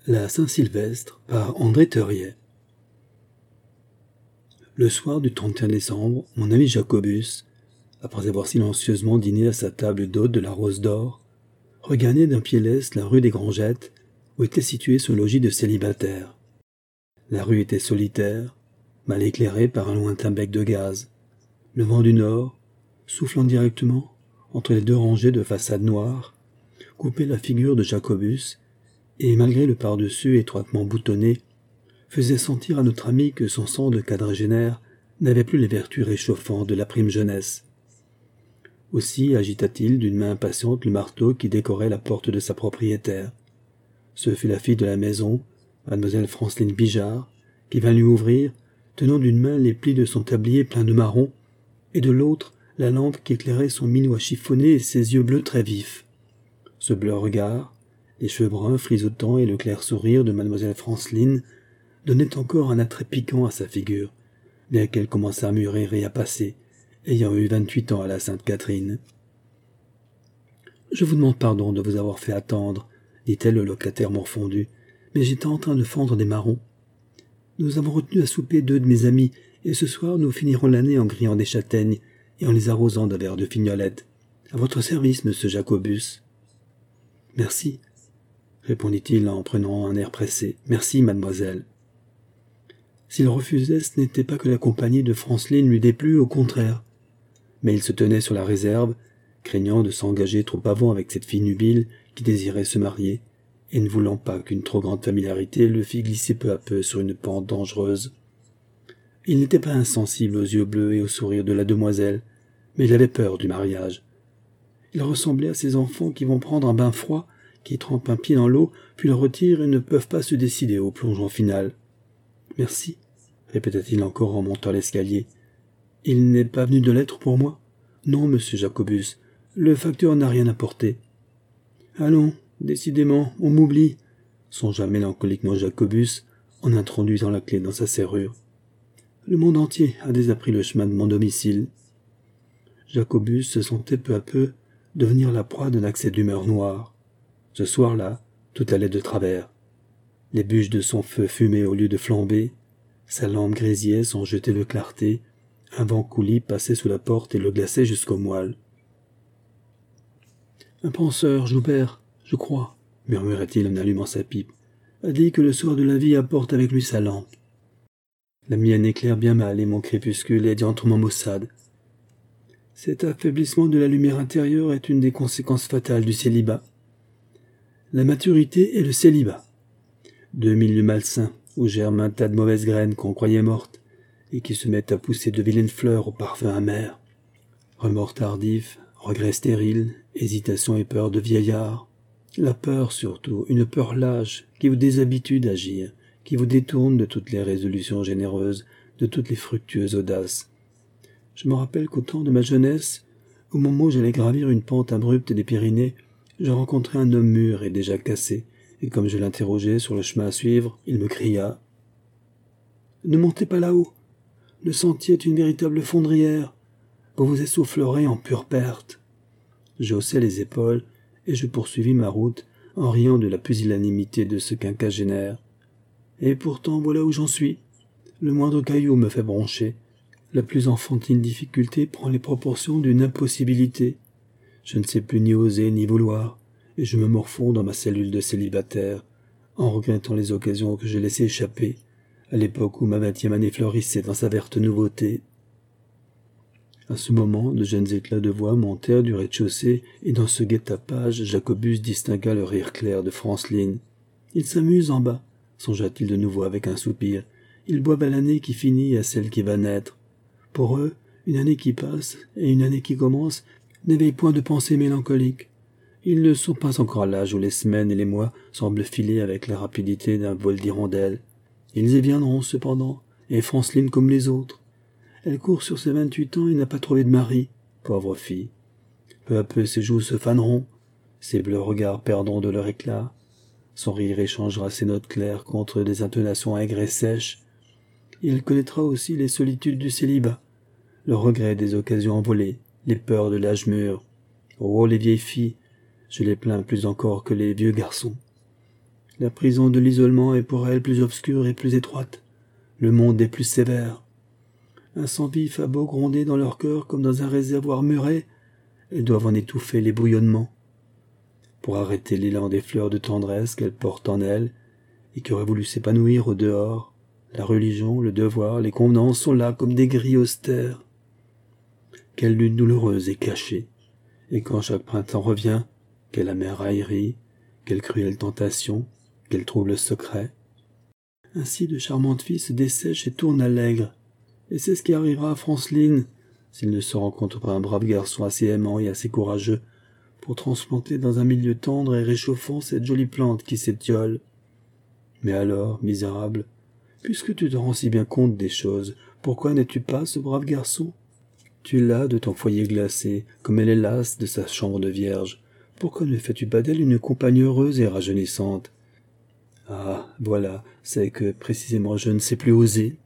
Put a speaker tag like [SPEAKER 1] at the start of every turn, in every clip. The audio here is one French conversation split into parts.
[SPEAKER 1] La Saint-Sylvestre par André Theuriet. Le soir du 31 décembre, mon ami Jacobus, après avoir silencieusement dîné à sa table d'hôte de la Rose d'Or, regagnait d'un pied leste la rue des Grangettes, où était situé son logis de célibataire. La rue était solitaire, mal éclairée par un lointain bec de gaz. Le vent du nord, soufflant directement entre les deux rangées de façades noires, coupait la figure de Jacobus, et malgré le par-dessus étroitement boutonné, faisait sentir à notre ami que son sang de quadragénaire n'avait plus les vertus réchauffantes de la prime jeunesse. Aussi agita-t-il d'une main impatiente le marteau qui décorait la porte de sa propriétaire. Ce fut la fille de la maison, mademoiselle Franceline Bijard, qui vint lui ouvrir, tenant d'une main les plis de son tablier plein de marron, et de l'autre la lampe qui éclairait son minois chiffonné et ses yeux bleus très vifs. Ce bleu regard, les cheveux bruns frisotants et le clair sourire de mademoiselle Franceline donnaient encore un attrait piquant à sa figure, bien qu'elle commençât à mûrir et à passer, ayant eu 28 ans à la Sainte-Catherine. « Je vous demande pardon de vous avoir fait attendre, » dit-elle au locataire morfondu, « mais j'étais en train de fendre des marrons. Nous avons retenu à souper 2 de mes amis, et ce soir nous finirons l'année en grillant des châtaignes et en les arrosant d'un verre de fignolette. À votre service, monsieur Jacobus. »« Merci, » répondit-il en prenant un air pressé. « Merci, mademoiselle. » S'il refusait, ce n'était pas que la compagnie de Franceline lui déplut, au contraire. Mais il se tenait sur la réserve, craignant de s'engager trop avant avec cette fille nubile qui désirait se marier, et ne voulant pas qu'une trop grande familiarité le fît glisser peu à peu sur une pente dangereuse. Il n'était pas insensible aux yeux bleus et au sourire de la demoiselle, mais il avait peur du mariage. Il ressemblait à ces enfants qui vont prendre un bain froid, qui trempent un pied dans l'eau, puis le retirent et ne peuvent pas se décider au plongeon final. « Merci, » répéta-t-il encore en montant l'escalier. « Il n'est pas venu de lettre pour moi ? » ?»« Non, monsieur Jacobus, le facteur n'a rien apporté. »« Allons, décidément, on m'oublie, » songea mélancoliquement Jacobus en introduisant la clé dans sa serrure. « Le monde entier a déjà pris le chemin de mon domicile. » Jacobus se sentait peu à peu devenir la proie d'un accès d'humeur noire. Ce soir-là, tout allait de travers. Les bûches de son feu fumaient au lieu de flamber, sa lampe grésillait sans jeter de clarté, un vent coulis passait sous la porte et le glaçait jusqu'aux moelles. « Un penseur, Joubert, je crois, » murmurait-il en allumant sa pipe, « a dit que le soir de la vie apporte avec lui sa lampe. La mienne éclaire bien mal et mon crépuscule est diantrement maussade. Cet affaiblissement de la lumière intérieure est une des conséquences fatales du célibat. La maturité et le célibat. 2 milieux malsains où germent un tas de mauvaises graines qu'on croyait mortes et qui se mettent à pousser de vilaines fleurs au parfum amer. Remords tardifs, regrets stériles, hésitation et peur de vieillard. La peur surtout, une peur lâche qui vous déshabitue d'agir, qui vous détourne de toutes les résolutions généreuses, de toutes les fructueuses audaces. Je me rappelle qu'au temps de ma jeunesse, au moment où j'allais gravir une pente abrupte des Pyrénées, je rencontrai un homme mûr et déjà cassé, et comme je l'interrogeais sur le chemin à suivre, il me cria « Ne montez pas là-haut, le sentier est une véritable fondrière, vous vous essoufflerez en pure perte. » Je haussai les épaules, et je poursuivis ma route en riant de la pusillanimité de ce quinquagénaire. Et pourtant voilà où j'en suis. Le moindre caillou me fait broncher. La plus enfantine difficulté prend les proportions d'une impossibilité. Je ne sais plus ni oser ni vouloir, et je me morfonds dans ma cellule de célibataire, en regrettant les occasions que j'ai laissées échapper, à l'époque où ma 20e année florissait dans sa verte nouveauté. À ce moment, de jeunes éclats de voix montèrent du rez-de-chaussée, et dans ce guet-apage, Jacobus distingua le rire clair de Franceline. « Ils s'amusent en bas, » songea-t-il de nouveau avec un soupir. « Ils boivent à l'année qui finit et à celle qui va naître. Pour eux, une année qui passe et une année qui commence n'éveillent point de pensées mélancoliques. Ils ne sont pas encore à l'âge où les semaines et les mois semblent filer avec la rapidité d'un vol d'hirondelles. Ils y viendront cependant, et Franceline comme les autres. Elle court sur ses 28 ans et n'a pas trouvé de mari, pauvre fille. Peu à peu ses joues se faneront, ses bleus regards perdront de leur éclat, son rire échangera ses notes claires contre des intonations aigres et sèches, et elle connaîtra aussi les solitudes du célibat, le regret des occasions envolées, les peurs de l'âge mûr. Oh, les vieilles filles, je les plains plus encore que les vieux garçons. La prison de l'isolement est pour elle plus obscure et plus étroite. Le monde est plus sévère. Un sang vif a beau gronder dans leur cœur comme dans un réservoir muré, elles doivent en étouffer les bouillonnements. Pour arrêter l'élan des fleurs de tendresse qu'elles portent en elles et qui auraient voulu s'épanouir au dehors, la religion, le devoir, les convenances sont là comme des grilles austères. Quelle lutte douloureuse et cachée, et quand chaque printemps revient, quelle amère raillerie, quelle cruelle tentation, quel trouble secret. Ainsi de charmantes filles se dessèchent et tournent à l'aigre, et c'est ce qui arrivera à Franceline, s'il ne se rencontre pas un brave garçon assez aimant et assez courageux pour transplanter dans un milieu tendre et réchauffant cette jolie plante qui s'étiole. Mais alors, misérable, puisque tu te rends si bien compte des choses, pourquoi n'es-tu pas ce brave garçon? Tu l'as de ton foyer glacé, comme elle est lasse de sa chambre de vierge. Pourquoi ne fais-tu pas d'elle une compagne heureuse et rajeunissante? Ah, voilà, c'est que, précisément, je ne sais plus oser.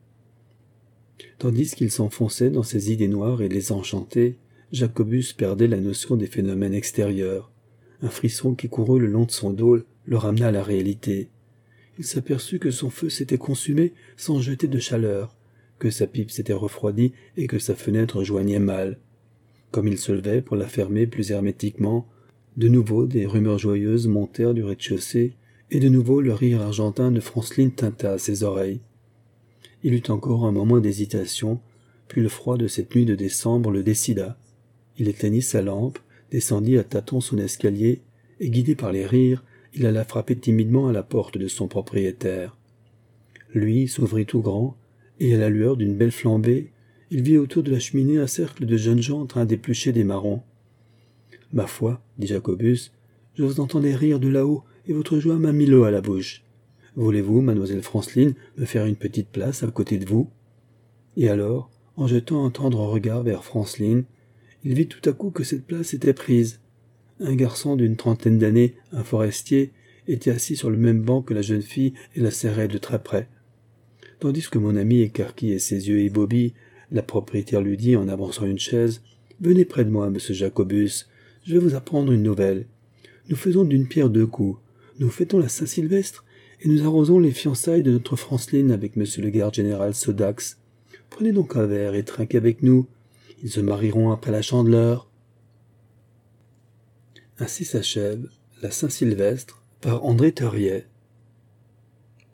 [SPEAKER 1] Tandis qu'il s'enfonçait dans ses idées noires et les enchantait, Jacobus perdait la notion des phénomènes extérieurs. Un frisson qui courut le long de son dos le ramena à la réalité. Il s'aperçut que son feu s'était consumé sans jeter de chaleur, que sa pipe s'était refroidie et que sa fenêtre joignait mal. Comme il se levait pour la fermer plus hermétiquement, de nouveau des rumeurs joyeuses montèrent du rez-de-chaussée, et de nouveau le rire argentin de Franceline tinta à ses oreilles. Il eut encore un moment d'hésitation, puis le froid de cette nuit de décembre le décida. Il éteignit sa lampe, descendit à tâtons son escalier, et guidé par les rires, il alla frapper timidement à la porte de son propriétaire. Lui s'ouvrit tout grand, et à la lueur d'une belle flambée, il vit autour de la cheminée un cercle de jeunes gens en train d'éplucher des marrons. « Ma foi, dit Jacobus, je vous entendais rire de là-haut, et votre joie m'a mis l'eau à la bouche. Voulez-vous, mademoiselle Franceline, me faire une petite place à côté de vous ?» Et alors, en jetant un tendre regard vers Franceline, il vit tout à coup que cette place était prise. Un garçon d'une trentaine d'années, un forestier, était assis sur le même banc que la jeune fille et la serrait de très près. Tandis que mon ami écarquillait ses yeux ébobis, la propriétaire lui dit en avançant une chaise « Venez près de moi, monsieur Jacobus, je vais vous apprendre une nouvelle. Nous faisons d'une pierre deux coups. Nous fêtons la Saint-Sylvestre et nous arrosons les fiançailles de notre Franceline avec monsieur le garde-général Sodax. Prenez donc un verre et trinquez avec nous. Ils se marieront après la Chandeleur. » Ainsi s'achève la Saint-Sylvestre par André Theuriet.